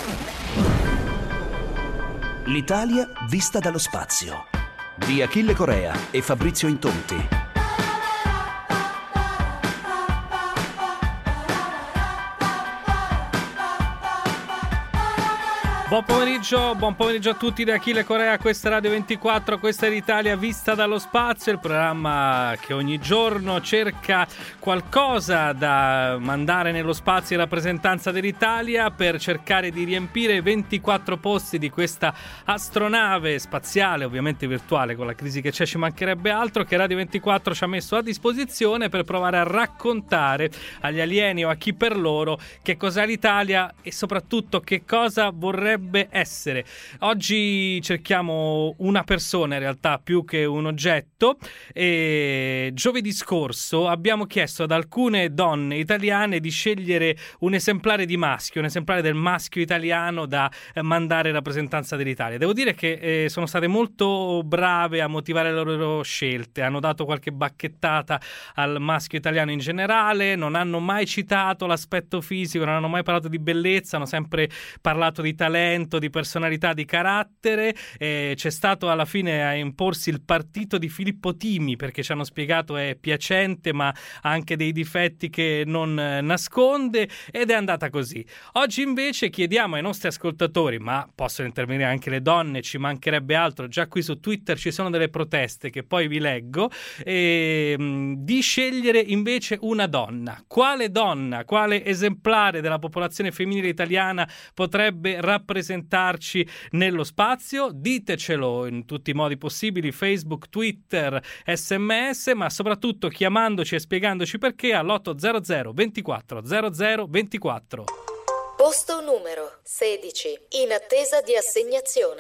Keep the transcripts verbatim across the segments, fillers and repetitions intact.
L'Italia vista dallo spazio di Achille Corea e Fabrizio Intonti. Buon pomeriggio, buon pomeriggio a tutti da Achille Corea, questa è Radio ventiquattro, questa è l'Italia vista dallo spazio, il programma che ogni giorno cerca qualcosa da mandare nello spazio in rappresentanza dell'Italia per cercare di riempire ventiquattro posti di questa astronave spaziale, ovviamente virtuale, con la crisi che c'è ci mancherebbe altro, che Radio ventiquattro ci ha messo a disposizione per provare a raccontare agli alieni o a chi per loro che cos'è l'Italia e soprattutto che cosa vorrebbe essere. Oggi cerchiamo una persona in realtà più che un oggetto e giovedì scorso abbiamo chiesto ad alcune donne italiane di scegliere un esemplare di maschio, un esemplare del maschio italiano da mandare in rappresentanza dell'Italia. Devo dire che eh, sono state molto brave a motivare le loro scelte, hanno dato qualche bacchettata al maschio italiano in generale, non hanno mai citato l'aspetto fisico, non hanno mai parlato di bellezza, hanno sempre parlato di talento, di personalità, di carattere. Eh, c'è stato alla fine a imporsi il partito di Filippo Timi, perché ci hanno spiegato è piacente ma ha anche dei difetti che non eh, nasconde, ed è andata così. Oggi invece chiediamo ai nostri ascoltatori, ma possono intervenire anche le donne, ci mancherebbe altro, già qui su Twitter ci sono delle proteste che poi vi leggo, eh, di scegliere invece una donna. Quale donna, quale esemplare della popolazione femminile italiana potrebbe rappresentare presentarci nello spazio? Ditecelo in tutti i modi possibili, Facebook, Twitter, sms, ma soprattutto chiamandoci e spiegandoci perché all'otto zero zero ventiquattro zero zero ventiquattro. Posto numero sedici, in attesa di assegnazione.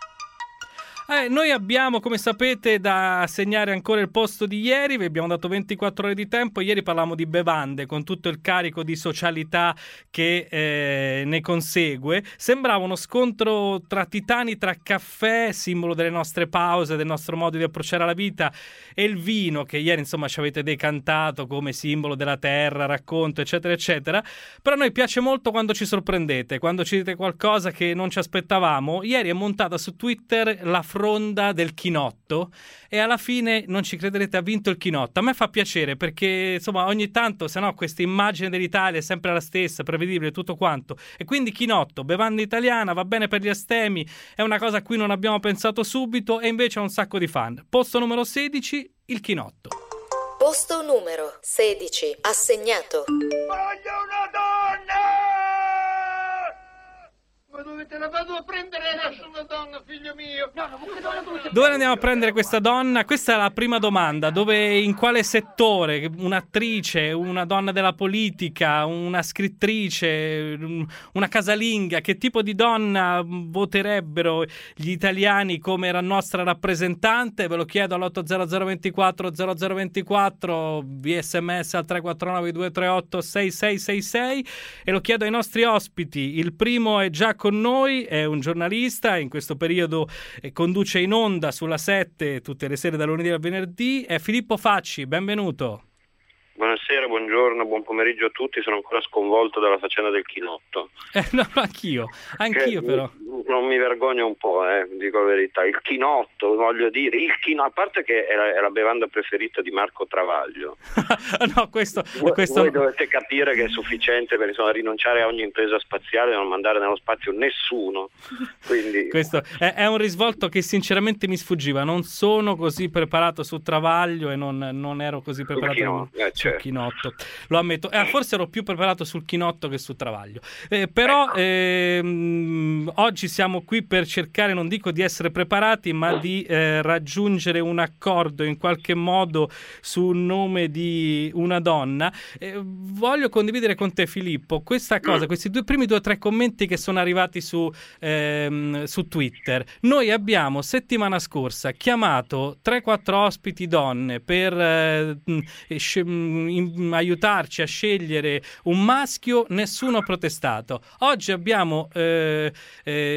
Eh, noi abbiamo, come sapete, da assegnare ancora il posto di ieri, vi abbiamo dato ventiquattro ore di tempo. Ieri parlavamo di bevande con tutto il carico di socialità che eh, ne consegue. Sembrava uno scontro tra titani, tra caffè, simbolo delle nostre pause, del nostro modo di approcciare la vita, e il vino che ieri insomma ci avete decantato come simbolo della terra, racconto eccetera eccetera. Però a noi piace molto quando ci sorprendete, quando ci dite qualcosa che non ci aspettavamo. Ieri è montata su Twitter la fronda del chinotto e alla fine, non ci crederete, ha vinto il chinotto. A me fa piacere perché insomma ogni tanto, se no, questa immagine dell'Italia è sempre la stessa, prevedibile, tutto quanto, e quindi chinotto, bevanda italiana, va bene per gli astemi, è una cosa a cui non abbiamo pensato subito e invece ha un sacco di fan. Posto numero sedici, il chinotto. Posto numero sedici, assegnato. Voglio una donna! Ma dove te la vado a prendere adesso una donna, figlio mio? No, no, che donna tu? Dove andiamo a prendere questa donna? Questa è la prima domanda. Dove, in quale settore? Un'attrice, una donna della politica, una scrittrice, una casalinga? Che tipo di donna voterebbero gli italiani come la nostra rappresentante? Ve lo chiedo all'otto zero zero ventiquattro zero zero ventiquattro, via sms al tre quattro nove due tre otto sei sei sei sei, e lo chiedo ai nostri ospiti. Il primo è già con noi, è un giornalista, in questo periodo eh, conduce in onda sulla sette tutte le sere da lunedì al venerdì, è Filippo Facci, benvenuto. Buonasera, buongiorno, buon pomeriggio a tutti. Sono ancora sconvolto dalla faccenda del chinotto. Eh, no, anch'io, anch'io che però. Non mi vergogno un po', eh, dico la verità. Il chinotto, voglio dire, il chino, a parte che è la, è la bevanda preferita di Marco Travaglio. No, questo, voi, questo... voi dovete capire che è sufficiente per insomma, rinunciare a ogni impresa spaziale e non mandare nello spazio nessuno. Quindi... Questo è, è un risvolto che sinceramente mi sfuggiva. Non sono così preparato su Travaglio e non, non ero così preparato chino, sul eh, certo. chinotto. Lo ammetto. Eh, forse ero più preparato sul chinotto che su Travaglio. Eh, però ecco. ehm, oggi siamo qui per cercare, non dico di essere preparati, ma di eh, raggiungere un accordo in qualche modo sul nome di una donna. Eh, voglio condividere con te, Filippo, questa cosa, questi due primi due o tre commenti che sono arrivati su, ehm, su Twitter. Noi abbiamo settimana scorsa chiamato tre quattro ospiti donne per eh, sc- in, aiutarci a scegliere un maschio, nessuno ha protestato. Oggi abbiamo eh, eh,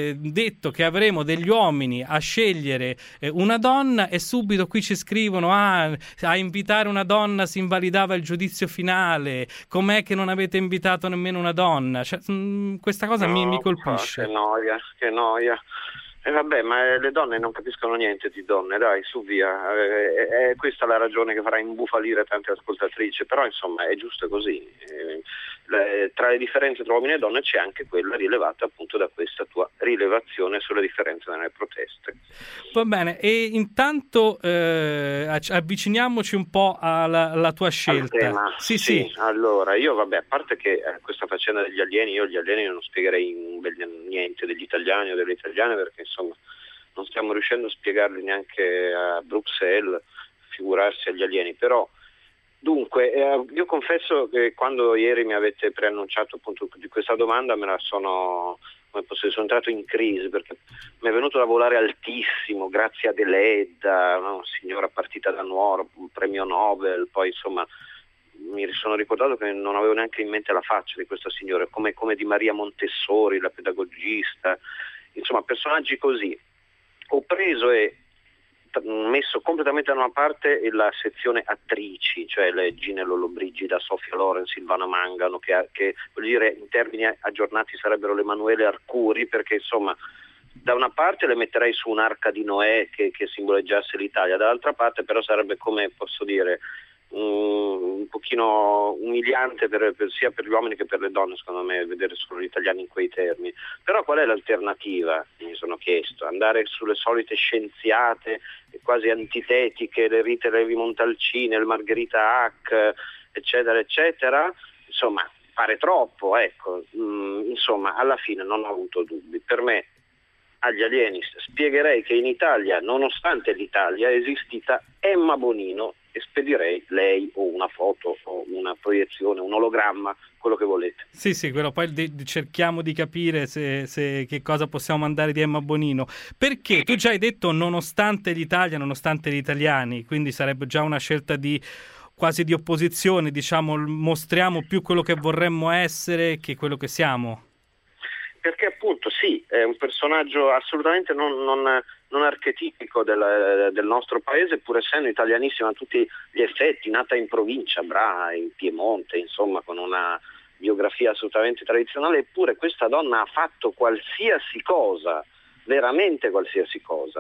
eh, detto che avremo degli uomini a scegliere eh, una donna, e subito qui ci scrivono: ah, a invitare una donna si invalidava il giudizio finale, com'è che non avete invitato nemmeno una donna? Cioè, mh, questa cosa no, mi, mi colpisce. Che noia, che noia. E eh vabbè, ma le donne non capiscono niente di donne, dai, su via. È, è questa la ragione che farà imbufalire tante ascoltatrici, però insomma è giusto così. Eh, le, tra le differenze tra uomini e donne c'è anche quella rilevata appunto da questa tua rilevazione sulle differenze nelle proteste. Va bene, e intanto eh, avviciniamoci un po' alla, alla tua scelta. Tema. Sì, sì, sì. Allora, io vabbè, a parte che eh, questa faccenda degli alieni, io gli alieni non spiegherei niente degli italiani o delle italiane, perché insomma non stiamo riuscendo a spiegarli neanche a Bruxelles, figurarsi agli alieni. Però dunque eh, io confesso che quando ieri mi avete preannunciato appunto di questa domanda me la sono, come posso dire, sono entrato in crisi, perché mi è venuto da volare altissimo grazie a Deledda, una signora partita da Nuoro, un premio Nobel, poi insomma mi sono ricordato che non avevo neanche in mente la faccia di questa signora, come, come di Maria Montessori, la pedagogista, insomma personaggi così. Ho preso e messo completamente da una parte la sezione attrici, cioè le Gine Lollobrigida, Sofia Loren, Silvana Mangano, che, che voglio dire in termini aggiornati sarebbero le Emanuele Arcuri, perché insomma da una parte le metterei su un'arca di Noè che, che simboleggiasse l'Italia, dall'altra parte però sarebbe, come posso dire, un, un pochino umiliante per, per, sia per gli uomini che per le donne, secondo me, vedere solo gli italiani in quei termini. Però qual è l'alternativa? Mi sono chiesto, andare sulle solite scienziate quasi antitetiche, le Rite Levi Montalcini, il Margherita Hack, eccetera eccetera, insomma fare troppo, ecco. Mm, insomma alla fine non ho avuto dubbi. Per me agli alieni spiegherei che in Italia, nonostante l'Italia, è esistita Emma Bonino, e spedirei lei o una foto o una proiezione, un ologramma, quello che volete. Sì, sì, quello poi de- cerchiamo di capire se, se che cosa possiamo mandare di Emma Bonino, perché tu già hai detto nonostante l'Italia, nonostante gli italiani, quindi sarebbe già una scelta di quasi di opposizione, diciamo, mostriamo più quello che vorremmo essere che quello che siamo. Perché appunto sì, è un personaggio assolutamente non, non, non archetipico del, del nostro paese, pur essendo italianissima a tutti gli effetti, nata in provincia, Bra, in Piemonte, insomma con una biografia assolutamente tradizionale, eppure questa donna ha fatto qualsiasi cosa, veramente qualsiasi cosa.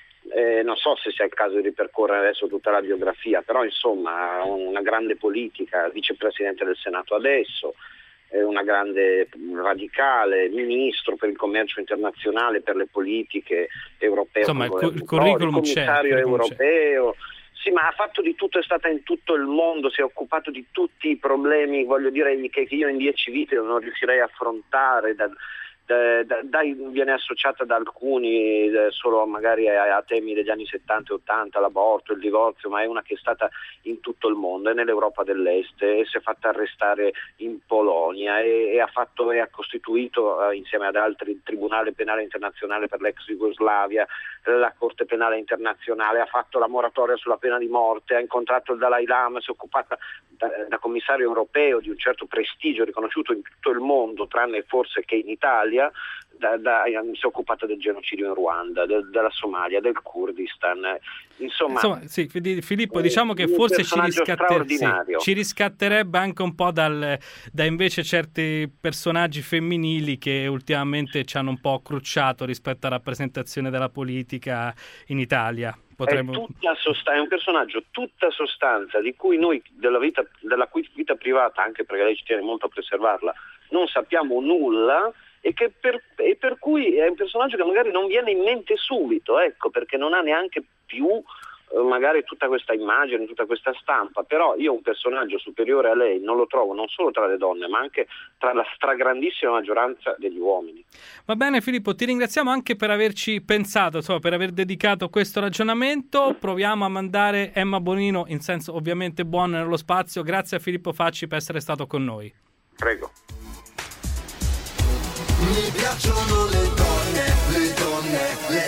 Eh, non so se sia il caso di ripercorrere adesso tutta la biografia, però insomma una grande politica, vicepresidente del Senato adesso, una grande radicale, ministro per il commercio internazionale, per le politiche europee, insomma il, il curriculum commissario c'è, europeo, sì, ma ha fatto di tutto, è stata in tutto il mondo, si è occupato di tutti i problemi, voglio dire, che io in dieci vite non riuscirei a affrontare. Da, da, da, dai, viene associata da alcuni da, solo magari a, a temi degli anni settanta e ottanta, l'aborto, il divorzio, ma è una che è stata in tutto il mondo, è nell'Europa dell'Est, e si è fatta arrestare in Polonia e, e ha fatto e ha costituito eh, insieme ad altri il Tribunale Penale Internazionale per l'ex Jugoslavia, la Corte Penale Internazionale, ha fatto la moratoria sulla pena di morte, ha incontrato il Dalai Lama, si è occupata da, da commissario europeo di un certo prestigio riconosciuto in tutto il mondo, tranne forse che in Italia. Da, da, si è occupata del genocidio in Ruanda, del, della Somalia, del Kurdistan, insomma, insomma sì, Filippo, diciamo che forse ci, riscatter- sì, ci riscatterebbe anche un po' dal, da invece certi personaggi femminili che ultimamente ci hanno un po' crucciato rispetto alla rappresentazione della politica in Italia. Potremmo... È, tutta sost- è un personaggio tutta sostanza di cui noi della vita, della cui vita privata, anche perché lei ci tiene molto a preservarla, non sappiamo nulla, e che per, e per cui è un personaggio che magari non viene in mente subito, ecco, perché non ha neanche più eh, magari tutta questa immagine, tutta questa stampa. Però io un personaggio superiore a lei non lo trovo non solo tra le donne, ma anche tra la stragrandissima maggioranza degli uomini. Va bene Filippo, ti ringraziamo anche per averci pensato, insomma, per aver dedicato questo ragionamento. Proviamo a mandare Emma Bonino in senso ovviamente buono nello spazio. Grazie a Filippo Facci per essere stato con noi. Prego. Mi piacciono le donne, le donne, le donne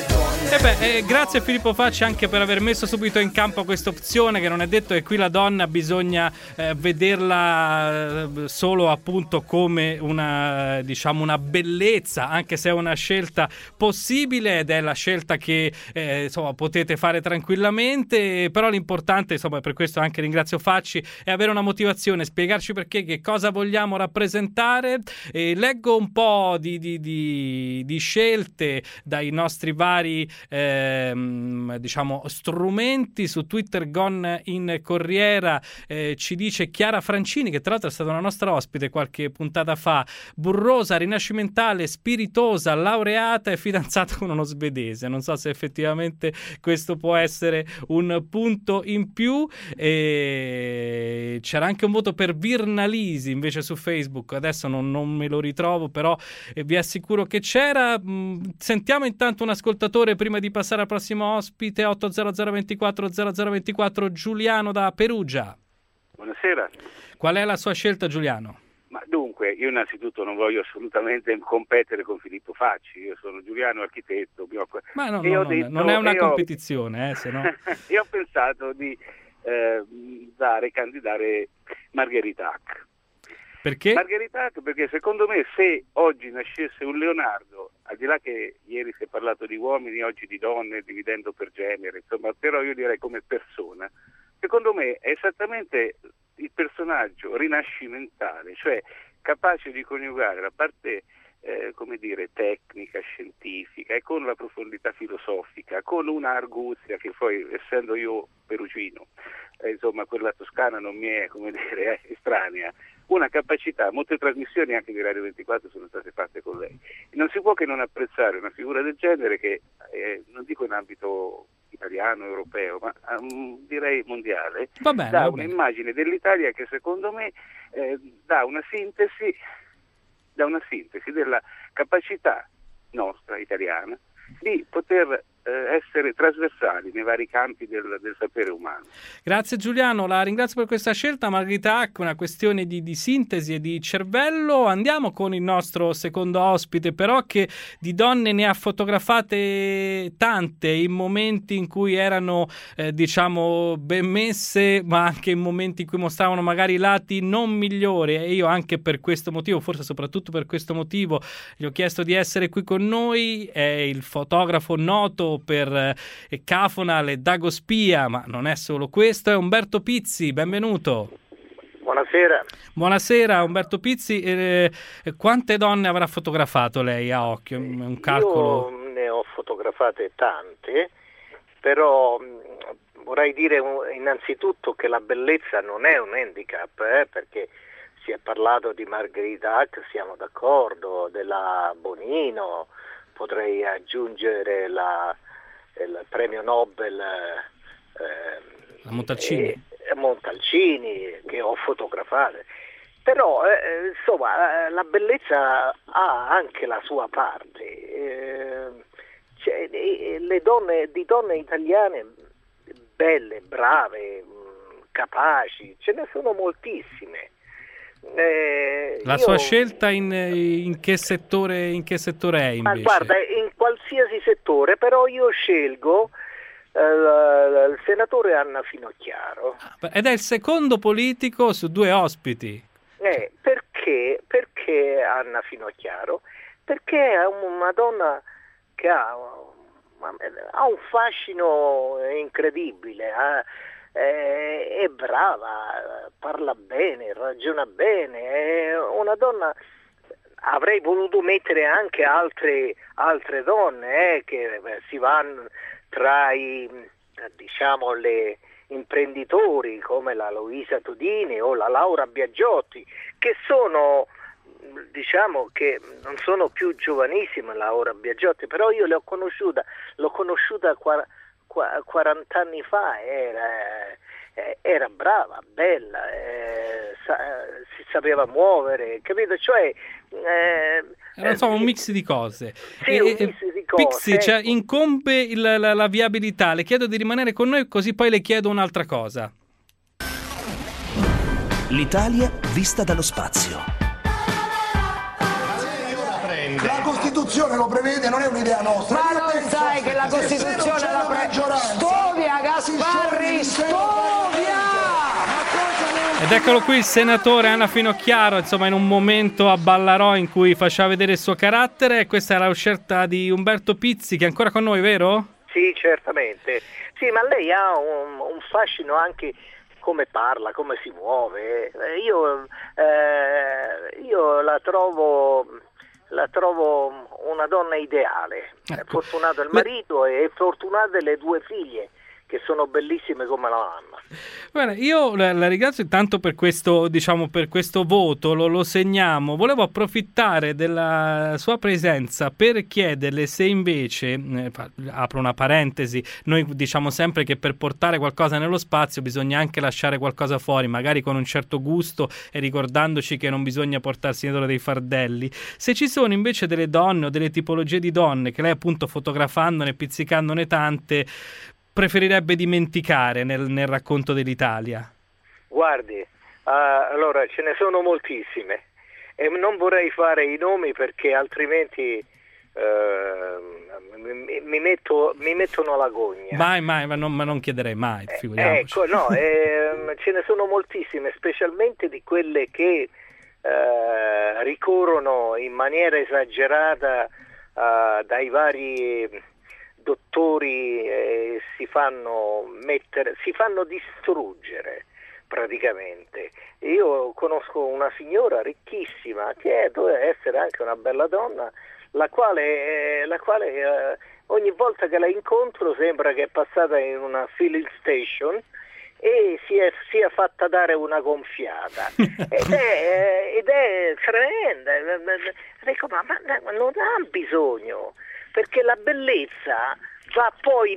E beh, eh, grazie a Filippo Facci anche per aver messo subito in campo questa opzione, che non è detto che qui la donna bisogna eh, vederla eh, solo appunto come una, diciamo, una bellezza, anche se è una scelta possibile ed è la scelta che eh, insomma potete fare tranquillamente, però l'importante, insomma, per questo anche ringrazio Facci, è avere una motivazione, spiegarci perché, che cosa vogliamo rappresentare. E leggo un po' di, di, di, di scelte dai nostri vari Ehm, diciamo strumenti. Su Twitter Gon in Corriera eh, ci dice Chiara Francini, che tra l'altro è stata una nostra ospite qualche puntata fa: burrosa, rinascimentale, spiritosa, laureata e fidanzata con uno svedese. Non so se effettivamente questo può essere un punto in più. E c'era anche un voto per Virnalisi invece su Facebook, adesso non, non me lo ritrovo, però eh, vi assicuro che c'era. Mh, sentiamo intanto un ascoltatore prima di passare al prossimo ospite. Otto zero zero ventiquattro zero zero ventiquattro, Giuliano da Perugia. Buonasera. Qual è la sua scelta, Giuliano? Ma dunque, io innanzitutto non voglio assolutamente competere con Filippo Facci, io sono Giuliano, architetto. Ma no, e no, ho no, detto, non è una io, competizione, eh, se no... io ho pensato di eh, dare, candidare Margherita Hack. Perché? Margherita Hack perché secondo me se oggi nascesse un Leonardo, al di là che ieri si è parlato di uomini, oggi di donne, dividendo per genere, insomma, però io direi come persona, secondo me è esattamente il personaggio rinascimentale, cioè capace di coniugare la parte eh, come dire tecnica, scientifica e con la profondità filosofica, con una arguzia che poi, essendo io perugino, eh, insomma quella toscana non mi è, come dire, eh, estranea, una capacità. Molte trasmissioni anche di Radio ventiquattro sono state fatte con lei. Non si può che non apprezzare una figura del genere che, eh, non dico in ambito italiano, europeo, ma um, direi mondiale, va bene, dà va un'immagine dell'Italia che secondo me eh, dà una sintesi, dà una sintesi della capacità nostra italiana di poter eh, essere trasversali nei vari campi del, del sapere umano. Grazie Giuliano, la ringrazio per questa scelta. Margherita Hack, una questione di, di sintesi e di cervello. Andiamo con il nostro secondo ospite, però, che di donne ne ha fotografate tante in momenti in cui erano eh, diciamo ben messe, ma anche in momenti in cui mostravano magari lati non migliori, e io anche per questo motivo, forse soprattutto per questo motivo, gli ho chiesto di essere qui con noi. È il fotografo noto per eh, Cafonal e Dagospia, ma non è solo questo, è Umberto Pizzi. Benvenuto. Buonasera. Buonasera Umberto Pizzi. Eh, quante donne avrà fotografato lei a occhio? Un calcolo? Io ne ho fotografate tante, però mh, vorrei dire innanzitutto che la bellezza non è un handicap, eh, perché si è parlato di Margherita Hack, siamo d'accordo, della Bonino, potrei aggiungere la, il premio Nobel eh, la Montalcini. Eh, Montalcini, che ho fotografato. Però eh, insomma la bellezza ha anche la sua parte. Eh, cioè, le donne, di donne italiane belle, brave, capaci, ce ne sono moltissime. Eh, la io... sua scelta in, in che settore in che settore è invece? Ma guarda, in qualsiasi settore, però io scelgo eh, il senatore Anna Finocchiaro. Ed è il secondo politico su due ospiti. Eh, perché? Perché Anna Finocchiaro? Perché è una donna che ha, ha un fascino incredibile, eh? È brava, parla bene, ragiona bene, è una donna. Avrei voluto mettere anche altre, altre donne eh, che si vanno tra i, diciamo, le imprenditori come la Luisa Todini o la Laura Biagiotti, che sono, diciamo che non sono più giovanissime, Laura Biagiotti, però io l'ho conosciuta, l'ho conosciuta qua, quaranta anni fa, era, era brava, bella, eh, sa, si sapeva muovere, capito? Cioè, eh, era insomma un mix di cose. Sì, e, un mix di cose. Pizzi, cioè, incombe il, la, la viabilità. Le chiedo di rimanere con noi, così poi le chiedo un'altra cosa. L'Italia vista dallo spazio. La Costituzione lo prevede, non è un'idea nostra. Ma non sai che la Costituzione la prevede? Stovia, Gasparri, Stovia! Ed eccolo qui il senatore Anna Finocchiaro, insomma in un momento a Ballarò in cui faceva vedere il suo carattere. Questa era la scelta di Umberto Pizzi, che è ancora con noi, vero? Sì, certamente. Sì, ma lei ha un, un fascino anche come parla, come si muove. Io, eh, io la trovo... la trovo una donna ideale, ecco. È fortunato il marito e fortunate le due figlie che sono bellissime come la mamma. Bene, io la, la ringrazio intanto per questo, diciamo, per questo voto, lo, lo segniamo. Volevo approfittare della sua presenza per chiederle se invece, eh, apro una parentesi, noi diciamo sempre che per portare qualcosa nello spazio bisogna anche lasciare qualcosa fuori, magari con un certo gusto e ricordandoci che non bisogna portarsi dietro dei fardelli. Se ci sono invece delle donne o delle tipologie di donne che lei appunto fotografandone, pizzicandone tante, preferirebbe dimenticare nel, nel racconto dell'Italia? Guardi, uh, allora ce ne sono moltissime e non vorrei fare i nomi perché altrimenti uh, mi, mi, metto, mi mettono la gogna. Mai, mai, ma non, ma non chiederei mai, figuriamoci. Eh, ecco, no, eh, ce ne sono moltissime, specialmente di quelle che uh, ricorrono in maniera esagerata uh, dai vari dottori, eh, si fanno mettere, si fanno distruggere praticamente. Io conosco una signora ricchissima che doveva essere anche una bella donna, la quale, eh, la quale eh, ogni volta che la incontro sembra che è passata in una filling station e si è, si è fatta dare una gonfiata ed è, ed è tremenda. Dico, ma, ma non ha bisogno, perché la bellezza va poi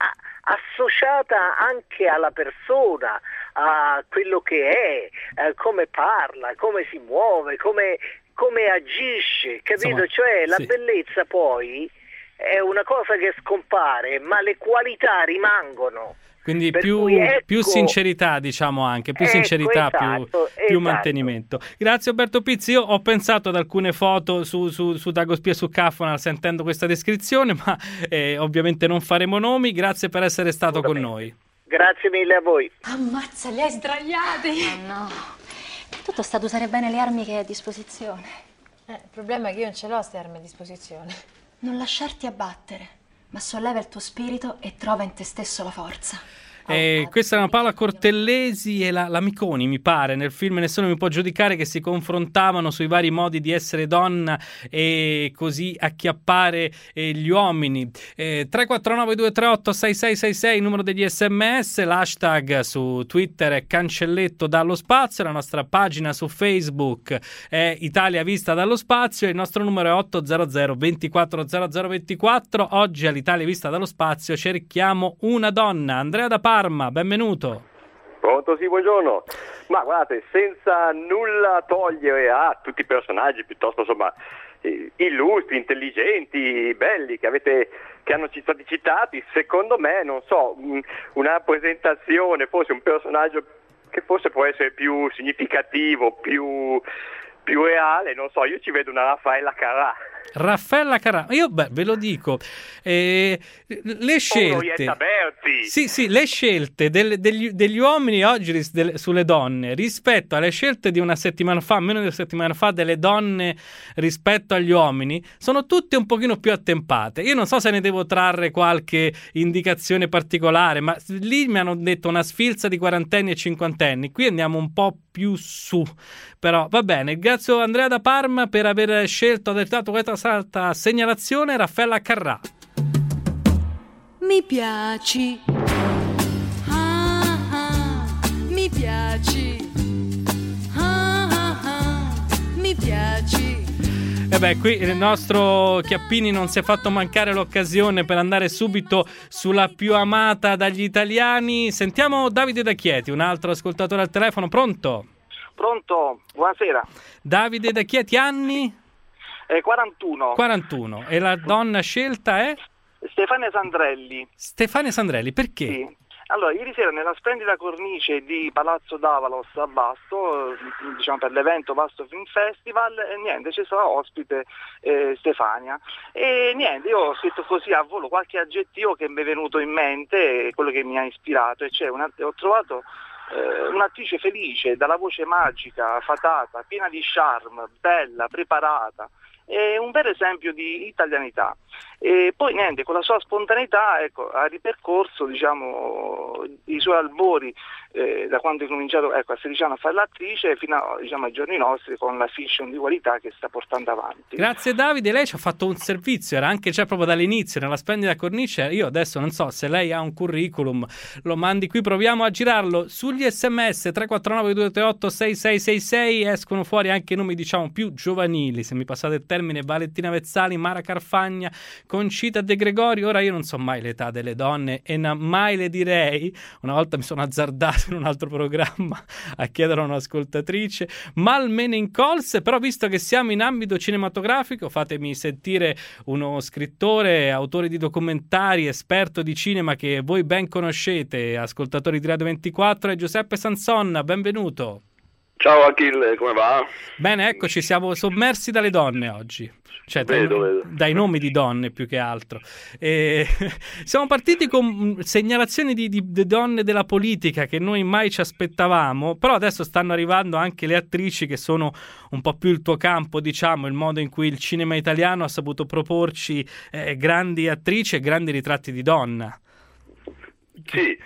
associata anche alla persona, a quello che è, eh, come parla, come si muove, come, come agisce, capito? Insomma, cioè la sì. Bellezza poi è una cosa che scompare, ma le qualità rimangono. Quindi più, ecco, più sincerità, diciamo anche, più ecco, esatto, sincerità, più, più esatto. mantenimento. Grazie Umberto Pizzi, io ho pensato ad alcune foto su, su, su Dagospia e su Caffonal sentendo questa descrizione, ma eh, ovviamente non faremo nomi. Grazie per essere stato con noi. Grazie mille a voi. Ammazza, li hai sdraiati! Oh no, tutto sta ad usare bene le armi che hai a disposizione. Eh, il problema è che io non ce l'ho queste armi a disposizione. Non lasciarti abbattere, ma solleva il tuo spirito e trova in te stesso la forza. Eh, questa è una Paola Cortellesi e la, la Miconi, mi pare, nel film Nessuno mi può giudicare, che si confrontavano sui vari modi di essere donna e così acchiappare eh, gli uomini. eh, tre quattro nove due tre otto sei sei sei sei, numero degli sms, l'hashtag su Twitter è Cancelletto dallo spazio, la nostra pagina su Facebook è Italia vista dallo spazio, il nostro numero è otto zero zero due quattro zero zero due quattro. Oggi all'Italia vista dallo spazio cerchiamo una donna. Andrea da Parma, benvenuto. Pronto, sì, buongiorno. Ma guardate, senza nulla togliere a tutti i personaggi piuttosto, insomma, illustri, intelligenti, belli che avete, che hanno stati citati, secondo me, non so, una rappresentazione, forse un personaggio che forse può essere più significativo, più, più reale, non so, io ci vedo una Raffaella Carrà. Raffaella Carrà, io beh, ve lo dico, eh, le scelte, sì, sì, le scelte del, degli, degli uomini oggi ris, del, sulle donne rispetto alle scelte di una settimana fa, meno di una settimana fa, delle donne rispetto agli uomini, sono tutte un pochino più attempate. Io non so se ne devo trarre qualche indicazione particolare, ma lì mi hanno detto una sfilza di quarantenni e cinquantenni, qui andiamo un po' più su, però va bene. Grazie Andrea da Parma per aver scelto, aver dato questa salta segnalazione. Raffaella Carrà. Mi piaci, ah, ah, mi piaci, ah, ah, ah, mi piaci. E beh, qui il nostro Chiappini non si è fatto mancare l'occasione per andare subito sulla più amata dagli italiani. Sentiamo Davide da Chieti, un altro ascoltatore al telefono. Pronto? Pronto, buonasera. Davide da Chieti, anni? Eh, quarantuno. quarantuno. E la donna scelta è? Stefania Sandrelli. Stefania Sandrelli, perché? Sì. Allora, ieri sera nella splendida cornice di Palazzo Davalos a Vasto, diciamo per l'evento Vasto Film Festival, e niente, c'è stata ospite eh, Stefania. E niente, io ho scritto così a volo qualche aggettivo che mi è venuto in mente, quello che mi ha ispirato, e cioè una, ho trovato eh, un'attrice felice, dalla voce magica, fatata, piena di charme, bella, preparata. È un vero esempio di italianità. E poi niente, con la sua spontaneità, ecco, ha ripercorso, diciamo, i suoi albori eh, da quando è cominciato, ecco, a sedici anni a fare l'attrice fino a, diciamo, ai giorni nostri, con la fiction di qualità che sta portando avanti. Grazie Davide, lei ci ha fatto un servizio, era anche già proprio dall'inizio nella splendida cornice. Io adesso non so se lei ha un curriculum, lo mandi qui, proviamo a girarlo. Sugli sms tre quattro nove due tre otto sei sei sei sei escono fuori anche i nomi, diciamo, più giovanili, se mi passate il termine: Valentina Vezzali, Mara Carfagna, Concita De Gregori. Ora io non so mai l'età delle donne e na- mai le direi. Una volta mi sono azzardato in un altro programma a chiedere a un'ascoltatrice, mal me ne incolse. Però visto che siamo in ambito cinematografico, fatemi sentire uno scrittore, autore di documentari, esperto di cinema che voi ben conoscete, ascoltatori di Radio ventiquattro, è Giuseppe Sansonna. Benvenuto. Ciao Achille, come va? Bene, eccoci, siamo sommersi dalle donne oggi, cioè vedo, dai, vedo. dai nomi di donne più che altro. E siamo partiti con segnalazioni di, di, di donne della politica che noi mai ci aspettavamo, però adesso stanno arrivando anche le attrici, che sono un po' più il tuo campo, diciamo, il modo in cui il cinema italiano ha saputo proporci eh, grandi attrici e grandi ritratti di donna. Sì.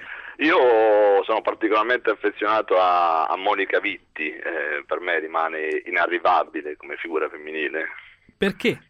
Io sono particolarmente affezionato a, a Monica Vitti, eh, per me rimane inarrivabile come figura femminile. Perché?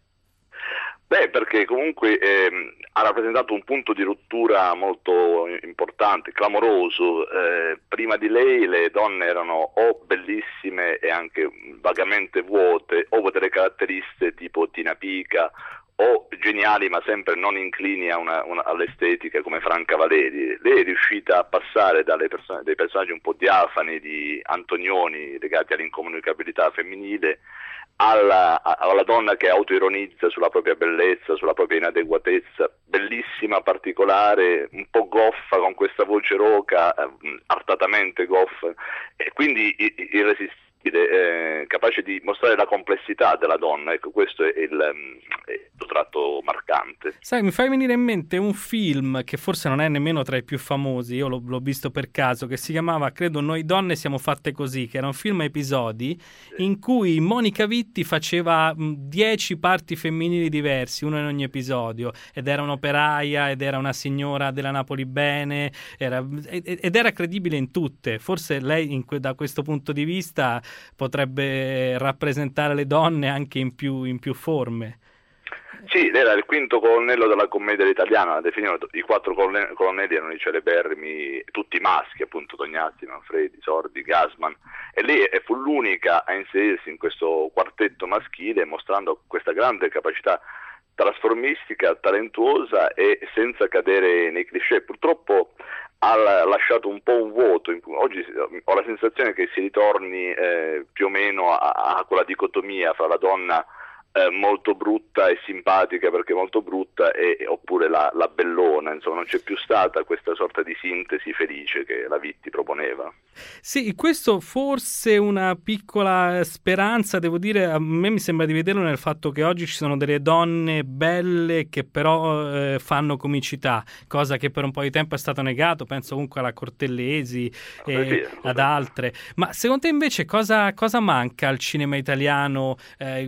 Beh, perché comunque eh, ha rappresentato un punto di rottura molto importante, clamoroso. Eh, prima di lei le donne erano o bellissime e anche vagamente vuote, o delle caratteristiche tipo Tina Pica, o geniali ma sempre non inclini a una, una, all'estetica come Franca Valeri. Lei è riuscita a passare dalle persone, dei personaggi un po' diafani di Antonioni legati all'incomunicabilità femminile alla, alla donna che autoironizza sulla propria bellezza, sulla propria inadeguatezza, bellissima, particolare, un po' goffa, con questa voce roca, eh, artatamente goffa, e quindi irresistibile. Eh, capace di mostrare la complessità della donna. Ecco, questo è il, è il tratto marcante. Sai, mi fai venire in mente un film che forse non è nemmeno tra i più famosi, io l'ho, l'ho visto per caso, che si chiamava, credo, Noi donne siamo fatte così, che era un film a episodi, sì, in cui Monica Vitti faceva dieci parti femminili diversi, uno in ogni episodio, ed era un'operaia, ed era una signora della Napoli bene, era, ed era credibile in tutte. Forse lei in, da questo punto di vista potrebbe rappresentare le donne anche in più, in più forme. Sì, era il quinto colonnello della commedia italiana, la definivano, i quattro colonnelli erano i celeberrimi, tutti maschi, appunto Tognazzi, Manfredi, Sordi, Gassman, e lei fu l'unica a inserirsi in questo quartetto maschile, mostrando questa grande capacità trasformistica, talentuosa e senza cadere nei cliché. Purtroppo ha lasciato un po' un vuoto. Oggi ho la sensazione che si ritorni eh, più o meno a, a quella dicotomia fra la donna eh, molto brutta e simpatica perché molto brutta e, oppure la, la bellona. Insomma, non c'è più stata questa sorta di sintesi felice che la Vitti proponeva. Sì, questo forse una piccola speranza, devo dire, a me mi sembra di vederlo nel fatto che oggi ci sono delle donne belle che però eh, fanno comicità, cosa che per un po' di tempo è stato negato, penso comunque alla Cortellesi e eh sì, ad altre. Ma secondo te invece cosa, cosa manca al cinema italiano, eh,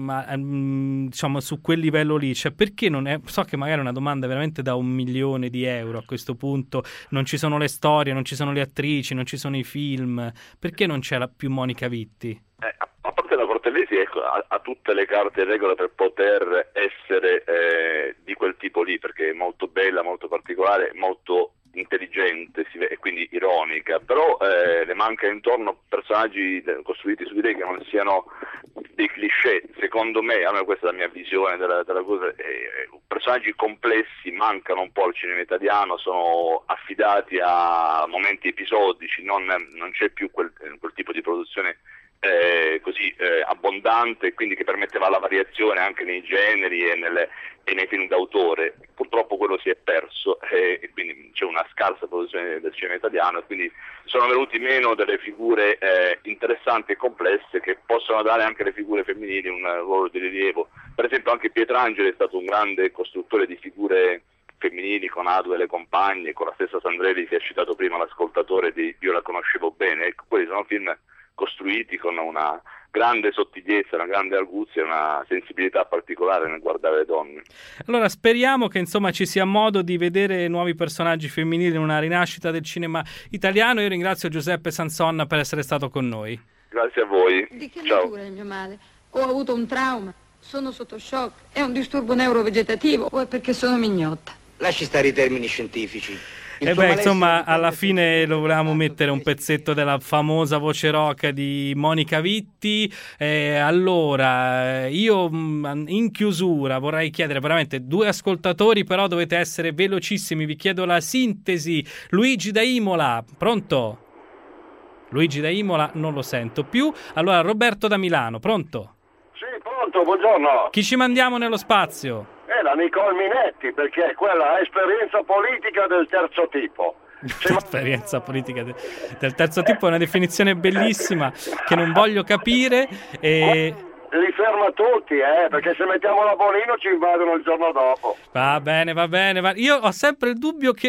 mh, diciamo su quel livello lì? Cioè, perché non è, so che magari è una domanda veramente da un milione di euro a questo punto, non ci sono le storie, non ci sono le attrici, non ci sono i film, perché non c'è la più Monica Vitti? Eh, a parte la Cortellesi, ecco, ha, ha tutte le carte in regola per poter essere eh, di quel tipo lì, perché è molto bella, molto particolare, molto intelligente si vede, e quindi ironica, però eh, le manca intorno personaggi costruiti su di lei che non siano dei cliché. Secondo me, almeno questa è la mia visione della, della cosa, eh, personaggi complessi mancano un po' al cinema italiano, sono affidati a momenti episodici, non, non c'è più quel, quel tipo di produzione eh, così eh, abbondante, quindi che permetteva la variazione anche nei generi e, nelle, e nei film d'autore. Purtroppo quello si è perso eh, e quindi c'è una scarsa produzione del cinema italiano, e quindi sono venuti meno delle figure eh, interessanti e complesse che possono dare anche alle figure femminili un ruolo di rilievo. Per esempio anche Pietrangeli è stato un grande costruttore di figure femminili, con Adu e le compagne, con la stessa Sandrelli che ha citato prima l'ascoltatore di Io la conoscevo bene. Ecco, quelli sono film costruiti con una grande sottigliezza, una grande arguzia e una sensibilità particolare nel guardare le donne. Allora speriamo che insomma ci sia modo di vedere nuovi personaggi femminili in una rinascita del cinema italiano. Io ringrazio Giuseppe Sanson per essere stato con noi. Grazie a voi. Di che Ciao. natura è il mio male? Ho avuto un trauma, sono sotto shock, è un disturbo neurovegetativo o è perché sono mignotta? Lasci stare i termini scientifici. E eh beh, insomma, alla fine lo volevamo mettere un pezzetto della famosa voce rock di Monica Vitti. Eh, allora, io in chiusura vorrei chiedere veramente due ascoltatori, però dovete essere velocissimi. Vi chiedo la sintesi. Luigi da Imola, pronto? Luigi da Imola non lo sento più. Allora, Roberto da Milano, pronto? Sì, pronto, buongiorno. Chi ci mandiamo nello spazio? È la Nicole Minetti, perché quella è esperienza politica del terzo tipo. L'esperienza politica de- del terzo tipo è una definizione bellissima che non voglio capire e... Li ferma tutti, eh, perché se mettiamo la Bonino ci invadono il giorno dopo. Va bene, va bene, va... io ho sempre il dubbio che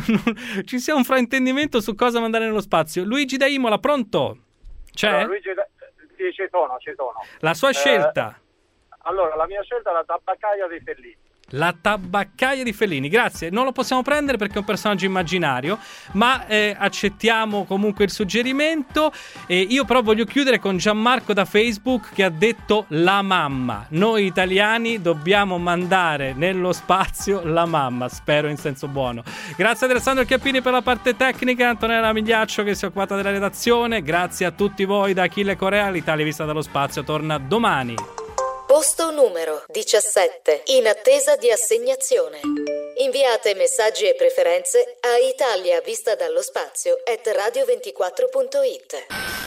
ci sia un fraintendimento su cosa mandare nello spazio. Luigi da Imola, pronto? C'è? Allora, Luigi da... Sì, ci sono, ci sono. La sua eh... scelta? Allora, la mia scelta è la tabaccaia dei Fellini. La tabaccaia di Fellini, grazie. Non lo possiamo prendere perché è un personaggio immaginario, ma eh, accettiamo comunque il suggerimento. E io però voglio chiudere con Gianmarco da Facebook che ha detto la mamma. Noi italiani dobbiamo mandare nello spazio la mamma, spero in senso buono. Grazie ad Alessandro Chiappini per la parte tecnica, Antonella Migliaccio che si è occupata della redazione. Grazie a tutti voi da Achille Corea. L'Italia vista dallo spazio torna domani. Posto numero diciassette, in attesa di assegnazione. Inviate messaggi e preferenze a Italia vista dallo spazio at radio ventiquattro punto it.